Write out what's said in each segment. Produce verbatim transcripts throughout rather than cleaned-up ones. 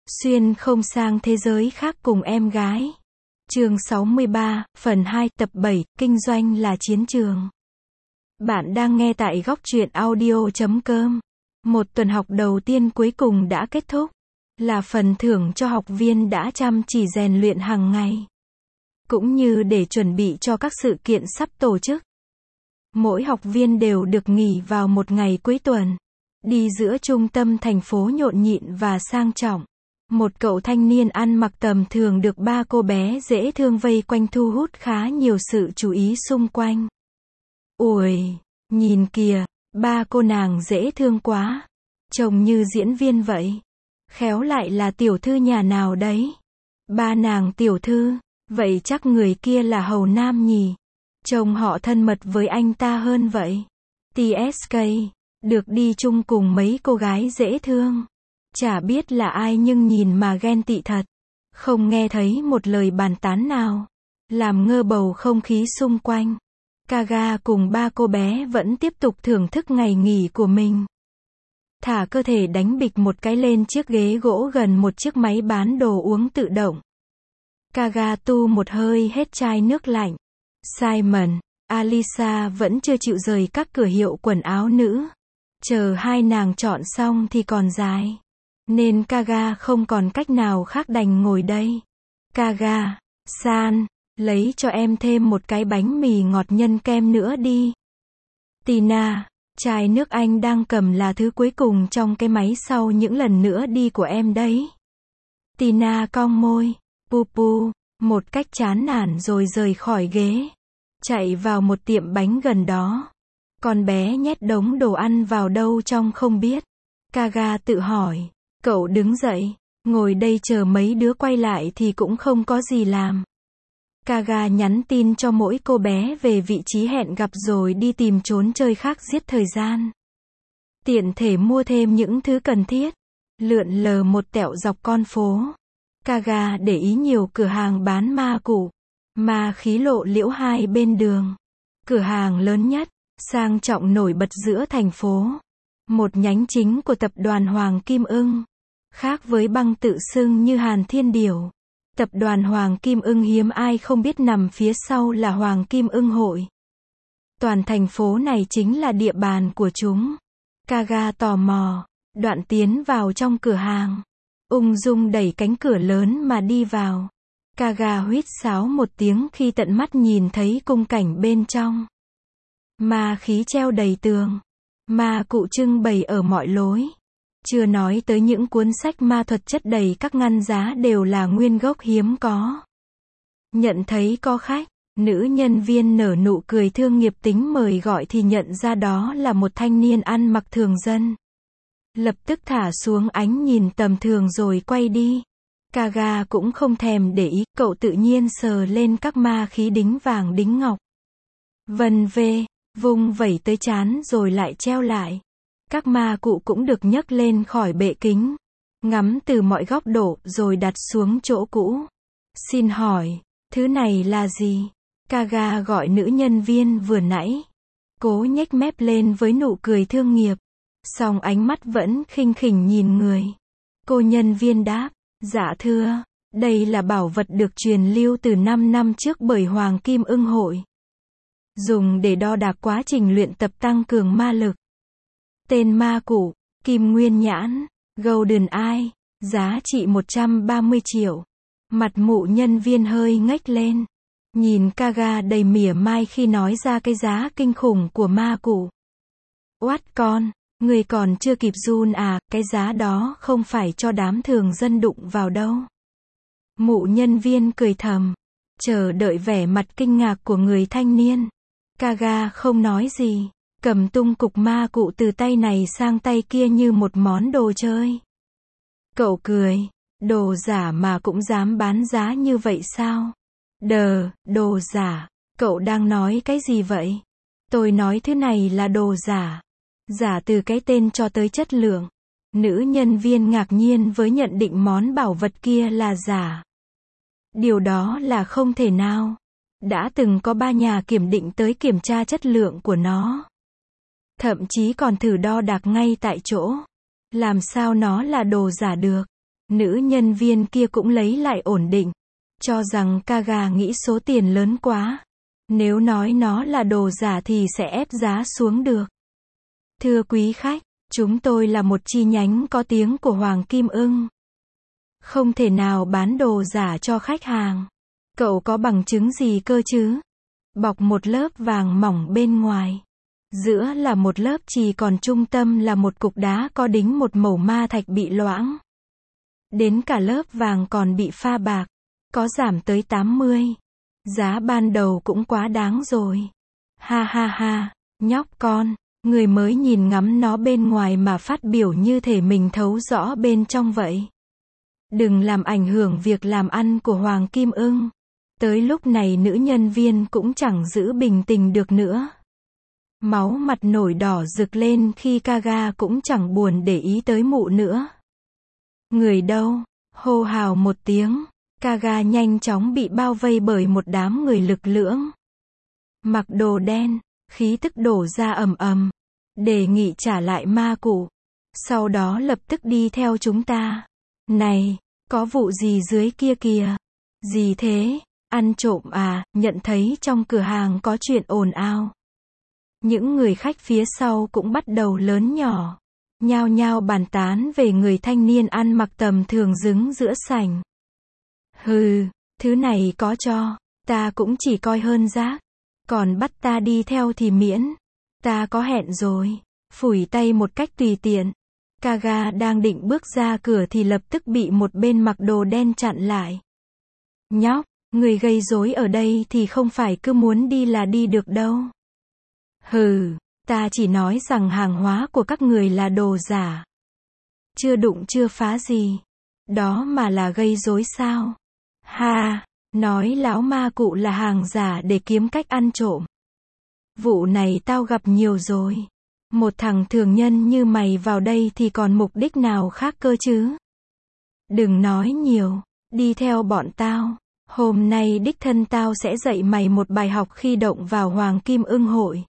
Xuyên không sang thế giới khác cùng em gái. Chương sáu mươi ba, phần hai, tập bảy, kinh doanh là chiến trường. Bạn đang nghe tại góc truyện audio chấm com. Một tuần học đầu tiên cuối cùng đã kết thúc. Là phần thưởng cho học viên đã chăm chỉ rèn luyện hàng ngày. Cũng như để chuẩn bị cho các sự kiện sắp tổ chức. Mỗi học viên đều được nghỉ vào một ngày cuối tuần. Đi giữa trung tâm thành phố nhộn nhịn và sang trọng. Một cậu thanh niên ăn mặc tầm thường được ba cô bé dễ thương vây quanh thu hút khá nhiều sự chú ý xung quanh. Ôi, nhìn kìa, ba cô nàng dễ thương quá. Trông như diễn viên vậy. Khéo lại là tiểu thư nhà nào đấy. Ba nàng tiểu thư, vậy chắc người kia là hầu nam nhỉ. Trông họ thân mật với anh ta hơn vậy. tê ét ca, được đi chung cùng mấy cô gái dễ thương. Chả biết là ai nhưng nhìn mà ghen tị thật. Không nghe thấy một lời bàn tán nào. Làm ngơ bầu không khí xung quanh. Kaga cùng ba cô bé vẫn tiếp tục thưởng thức ngày nghỉ của mình. Thả cơ thể đánh bịch một cái lên chiếc ghế gỗ gần một chiếc máy bán đồ uống tự động. Kaga tu một hơi hết chai nước lạnh. Simon, Alisa vẫn chưa chịu rời các cửa hiệu quần áo nữ. Chờ hai nàng chọn xong thì còn dài. Nên Kaga không còn cách nào khác đành ngồi đây. Kaga, san, lấy cho em thêm một cái bánh mì ngọt nhân kem nữa đi. Tina, chai nước anh đang cầm là thứ cuối cùng trong cái máy sau những lần nữa đi của em đấy. Tina cong môi, pu pu, một cách chán nản rồi rời khỏi ghế. Chạy vào một tiệm bánh gần đó. Con bé nhét đống đồ ăn vào đâu trong không biết. Kaga tự hỏi. Cậu đứng dậy, ngồi đây chờ mấy đứa quay lại thì cũng không có gì làm. Kaga nhắn tin cho mỗi cô bé về vị trí hẹn gặp rồi đi tìm trốn chơi khác giết thời gian. Tiện thể mua thêm những thứ cần thiết. Lượn lờ một tẹo dọc con phố. Kaga để ý nhiều cửa hàng bán ma cụ. Ma khí lộ liễu hai bên đường. Cửa hàng lớn nhất, sang trọng nổi bật giữa thành phố. Một nhánh chính của tập đoàn Hoàng Kim Ưng. Khác với băng tự xưng như Hàn Thiên Điểu. Tập đoàn Hoàng Kim Ưng hiếm ai không biết nằm phía sau là Hoàng Kim Ưng Hội. Toàn thành phố này chính là địa bàn của chúng. Kaga tò mò, đoạn tiến vào trong cửa hàng. Ung dung đẩy cánh cửa lớn mà đi vào. Kaga huýt sáo một tiếng khi tận mắt nhìn thấy cung cảnh bên trong. Ma khí treo đầy tường. Ma cụ trưng bày ở mọi lối. Chưa nói tới những cuốn sách ma thuật chất đầy các ngăn giá đều là nguyên gốc hiếm có. Nhận thấy có khách, nữ nhân viên nở nụ cười thương nghiệp tính mời gọi thì nhận ra đó là một thanh niên ăn mặc thường dân. Lập tức thả xuống ánh nhìn tầm thường rồi quay đi. Kaga cũng không thèm để ý, cậu tự nhiên sờ lên các ma khí đính vàng đính ngọc. Vân vê, vung vẩy tới chán rồi lại treo lại. Các ma cụ cũng được nhấc lên khỏi bệ kính. Ngắm từ mọi góc độ rồi đặt xuống chỗ cũ. Xin hỏi, thứ này là gì? Kaga gọi nữ nhân viên vừa nãy. Cố nhếch mép lên với nụ cười thương nghiệp. Song ánh mắt vẫn khinh khỉnh nhìn người. Cô nhân viên đáp, dạ thưa, đây là bảo vật được truyền lưu từ năm năm trước bởi Hoàng Kim Ưng Hội. Dùng để đo đạc quá trình luyện tập tăng cường ma lực. Tên ma cụ, Kim Nguyên Nhãn, Golden Eye, giá trị một trăm ba mươi triệu. Mặt mụ nhân viên hơi ngếch lên. Nhìn Kaga đầy mỉa mai khi nói ra cái giá kinh khủng của ma cụ. Oát con, người còn chưa kịp run à, cái giá đó không phải cho đám thường dân đụng vào đâu. Mụ nhân viên cười thầm, chờ đợi vẻ mặt kinh ngạc của người thanh niên. Kaga không nói gì. Cầm tung cục ma cụ từ tay này sang tay kia như một món đồ chơi. Cậu cười, đồ giả mà cũng dám bán giá như vậy sao? Đờ, đồ giả, cậu đang nói cái gì vậy? Tôi nói thứ này là đồ giả. Giả từ cái tên cho tới chất lượng. Nữ nhân viên ngạc nhiên với nhận định món bảo vật kia là giả. Điều đó là không thể nào. Đã từng có ba nhà kiểm định tới kiểm tra chất lượng của nó. Thậm chí còn thử đo đạc ngay tại chỗ. Làm sao nó là đồ giả được? Nữ nhân viên kia cũng lấy lại ổn định, cho rằng Kaga nghĩ số tiền lớn quá. Nếu nói nó là đồ giả thì sẽ ép giá xuống được. Thưa quý khách, chúng tôi là một chi nhánh có tiếng của Hoàng Kim Ưng. Không thể nào bán đồ giả cho khách hàng. Cậu có bằng chứng gì cơ chứ? Bọc một lớp vàng mỏng bên ngoài. Giữa là một lớp chì, còn trung tâm là một cục đá có đính một mẩu ma thạch bị loãng. Đến cả lớp vàng còn bị pha bạc. Có giảm tới tám mươi. Giá ban đầu cũng quá đáng rồi. Ha ha ha, nhóc con, người mới nhìn ngắm nó bên ngoài mà phát biểu như thể mình thấu rõ bên trong vậy. Đừng làm ảnh hưởng việc làm ăn của Hoàng Kim Ưng. Tới lúc này nữ nhân viên cũng chẳng giữ bình tĩnh được nữa. Máu mặt nổi đỏ rực lên khi Kaga cũng chẳng buồn để ý tới mụ nữa. Người đâu? Hô hào một tiếng. Kaga nhanh chóng bị bao vây bởi một đám người lực lưỡng. Mặc đồ đen, khí tức đổ ra ầm ầm. Đề nghị trả lại ma cụ. Sau đó lập tức đi theo chúng ta. Này, có vụ gì dưới kia kìa? Gì thế? Ăn trộm à? Nhận thấy trong cửa hàng có chuyện ồn ào. Những người khách phía sau cũng bắt đầu lớn nhỏ, nhao nhao bàn tán về người thanh niên ăn mặc tầm thường đứng giữa sảnh. Hừ, thứ này có cho, ta cũng chỉ coi hơn rác. Còn bắt ta đi theo thì miễn. Ta có hẹn rồi. Phủi tay một cách tùy tiện. Kaga đang định bước ra cửa thì lập tức bị một bên mặc đồ đen chặn lại. Nhóc, người gây rối ở đây thì không phải cứ muốn đi là đi được đâu. Hừ, ta chỉ nói rằng hàng hóa của các người là đồ giả. Chưa đụng chưa phá gì. Đó mà là gây rối sao? Ha, nói lão ma cụ là hàng giả để kiếm cách ăn trộm. Vụ này tao gặp nhiều rồi. Một thằng thường nhân như mày vào đây thì còn mục đích nào khác cơ chứ? Đừng nói nhiều, đi theo bọn tao. Hôm nay đích thân tao sẽ dạy mày một bài học khi động vào Hoàng Kim Ưng hội.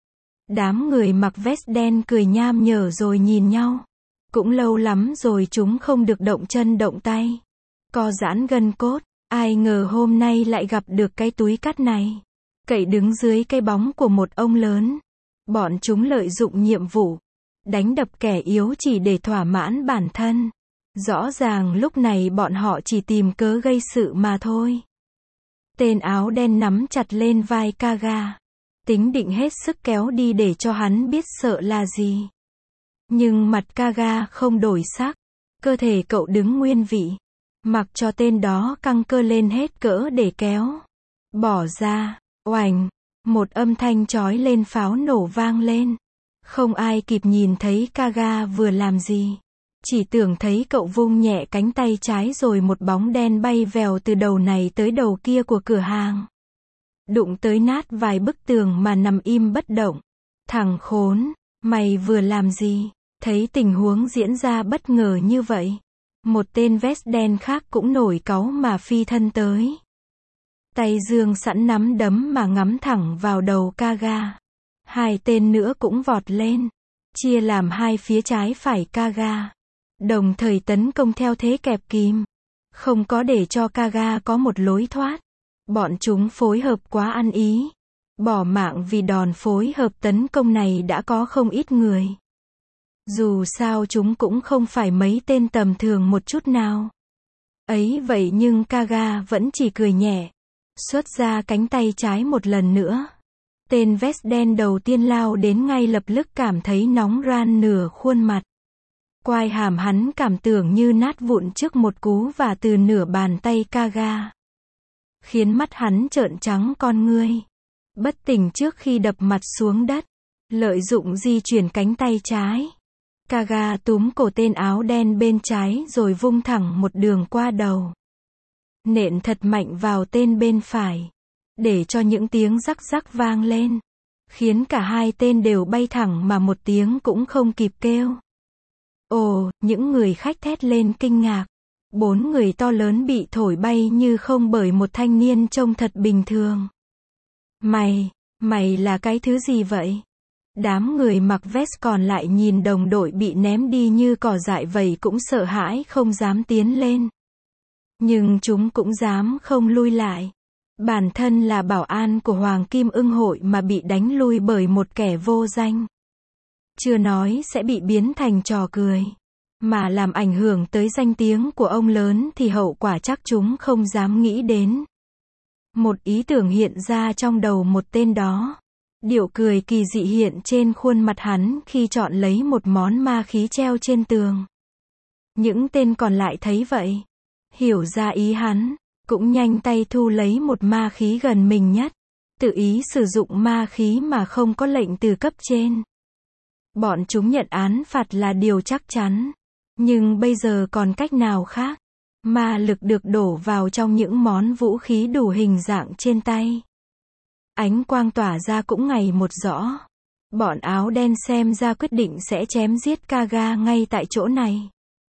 Đám người mặc vest đen cười nham nhở rồi nhìn nhau. Cũng lâu lắm rồi chúng không được động chân động tay. Co giãn gân cốt. Ai ngờ hôm nay lại gặp được cái túi cát này. Cậy đứng dưới cái bóng của một ông lớn. Bọn chúng lợi dụng nhiệm vụ. Đánh đập kẻ yếu chỉ để thỏa mãn bản thân. Rõ ràng lúc này bọn họ chỉ tìm cớ gây sự mà thôi. Tên áo đen nắm chặt lên vai Kaga. Tính định hết sức kéo đi để cho hắn biết sợ là gì. Nhưng mặt Kaga không đổi sắc. Cơ thể cậu đứng nguyên vị. Mặc cho tên đó căng cơ lên hết cỡ để kéo. Bỏ ra. Oành. Một âm thanh chói lên pháo nổ vang lên. Không ai kịp nhìn thấy Kaga vừa làm gì. Chỉ tưởng thấy cậu vung nhẹ cánh tay trái rồi một bóng đen bay vèo từ đầu này tới đầu kia của cửa hàng. Đụng tới nát vài bức tường mà nằm im bất động. Thằng khốn, mày vừa làm gì? Thấy tình huống diễn ra bất ngờ như vậy. Một tên vest đen khác cũng nổi cáu mà phi thân tới. Tay giương sẵn nắm đấm mà ngắm thẳng vào đầu Kaga. Hai tên nữa cũng vọt lên. Chia làm hai phía trái phải Kaga. Đồng thời tấn công theo thế kẹp kìm. Không có để cho Kaga có một lối thoát. Bọn chúng phối hợp quá ăn ý. Bỏ mạng vì đòn phối hợp tấn công này đã có không ít người. Dù sao chúng cũng không phải mấy tên tầm thường một chút nào. Ấy vậy nhưng Kaga vẫn chỉ cười nhẹ. Xuất ra cánh tay trái một lần nữa. Tên vest đen đầu tiên lao đến ngay lập tức cảm thấy nóng ran nửa khuôn mặt. Quai hàm hắn cảm tưởng như nát vụn trước một cú và từ nửa bàn tay Kaga. Khiến mắt hắn trợn trắng con ngươi. Bất tỉnh trước khi đập mặt xuống đất. Lợi dụng di chuyển cánh tay trái. Kaga túm cổ tên áo đen bên trái rồi vung thẳng một đường qua đầu. Nện thật mạnh vào tên bên phải. Để cho những tiếng rắc rắc vang lên. Khiến cả hai tên đều bay thẳng mà một tiếng cũng không kịp kêu. Ồ, những người khách thét lên kinh ngạc. Bốn người to lớn bị thổi bay như không bởi một thanh niên trông thật bình thường. Mày, mày là cái thứ gì vậy? Đám người mặc vest còn lại nhìn đồng đội bị ném đi như cỏ dại vậy cũng sợ hãi không dám tiến lên. Nhưng chúng cũng dám không lui lại. Bản thân là bảo an của Hoàng Kim Ưng Hội mà bị đánh lui bởi một kẻ vô danh. Chưa nói sẽ bị biến thành trò cười, mà làm ảnh hưởng tới danh tiếng của ông lớn thì hậu quả chắc chúng không dám nghĩ đến. Một ý tưởng hiện ra trong đầu một tên đó. Điệu cười kỳ dị hiện trên khuôn mặt hắn khi chọn lấy một món ma khí treo trên tường. Những tên còn lại thấy vậy, hiểu ra ý hắn, cũng nhanh tay thu lấy một ma khí gần mình nhất, tự ý sử dụng ma khí mà không có lệnh từ cấp trên. Bọn chúng nhận án phạt là điều chắc chắn, nhưng bây giờ còn cách nào khác? Ma lực được đổ vào trong những món vũ khí đủ hình dạng trên tay. Ánh quang tỏa ra cũng ngày một rõ. Bọn áo đen xem ra quyết định sẽ chém giết Kaga ngay tại chỗ này.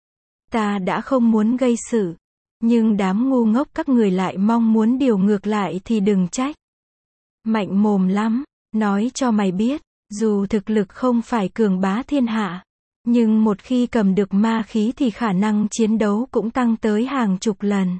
Ta đã không muốn gây sự, nhưng đám ngu ngốc các người lại mong muốn điều ngược lại thì đừng trách. Mạnh mồm lắm, nói cho mày biết, dù thực lực không phải cường bá thiên hạ, nhưng một khi cầm được ma khí thì khả năng chiến đấu cũng tăng tới hàng chục lần.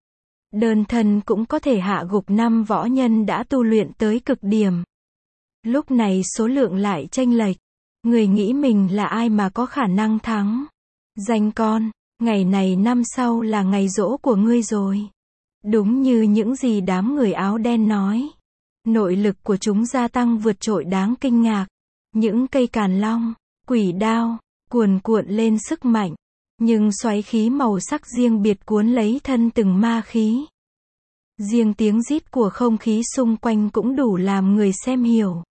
Đơn thân cũng có thể hạ gục năm võ nhân đã tu luyện tới cực điểm. Lúc này số lượng lại chênh lệch. Người nghĩ mình là ai mà có khả năng thắng? Danh con, ngày này năm sau là ngày giỗ của ngươi rồi. Đúng như những gì đám người áo đen nói. Nội lực của chúng gia tăng vượt trội đáng kinh ngạc. Những cây càn long, quỷ đao, cuồn cuộn lên sức mạnh. Nhưng xoáy khí màu sắc riêng biệt cuốn lấy thân từng ma khí. Riêng tiếng rít của không khí xung quanh cũng đủ làm người xem hiểu.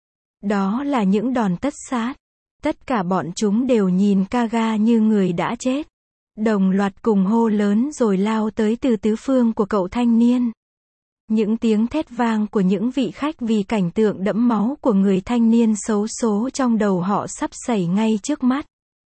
Đó là những đòn tất sát. Tất cả bọn chúng đều nhìn Kaga như người đã chết. Đồng loạt cùng hô lớn rồi lao tới từ tứ phương của cậu thanh niên. Những tiếng thét vang của những vị khách vì cảnh tượng đẫm máu của người thanh niên xấu số trong đầu họ sắp xảy ngay trước mắt.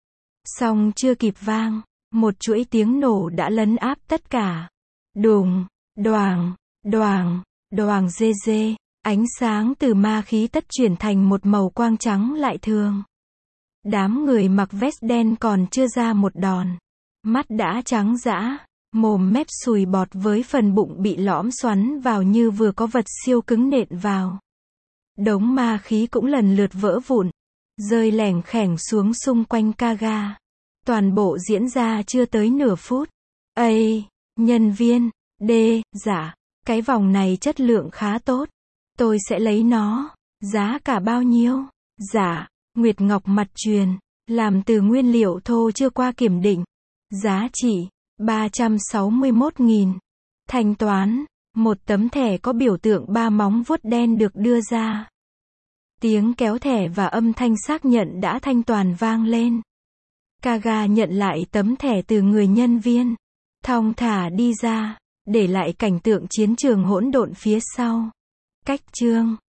Song chưa kịp vang, một chuỗi tiếng nổ đã lấn áp tất cả. Đùng, đoàng, đoàng, đoàng dê dê, ánh sáng từ ma khí tất chuyển thành một màu quang trắng lại thường. Đám người mặc vest đen còn chưa ra một đòn. Mắt đã trắng dã, mồm mép sùi bọt với phần bụng bị lõm xoắn vào như vừa có vật siêu cứng nện vào. Đống ma khí cũng lần lượt vỡ vụn, rơi lẻng khẻng xuống xung quanh Kaga. Toàn bộ diễn ra chưa tới nửa phút. Ây, nhân viên, D, dạ, cái vòng này chất lượng khá tốt. Tôi sẽ lấy nó. Giá cả bao nhiêu? Dạ, Nguyệt Ngọc mặt truyền, làm từ nguyên liệu thô chưa qua kiểm định. Giá trị, ba trăm sáu mươi mốt nghìn. Thanh toán, một tấm thẻ có biểu tượng ba móng vuốt đen được đưa ra. Tiếng kéo thẻ và âm thanh xác nhận đã thanh toàn vang lên. Kaga nhận lại tấm thẻ từ người nhân viên. Thong thả đi ra, để lại cảnh tượng chiến trường hỗn độn phía sau. Cách chương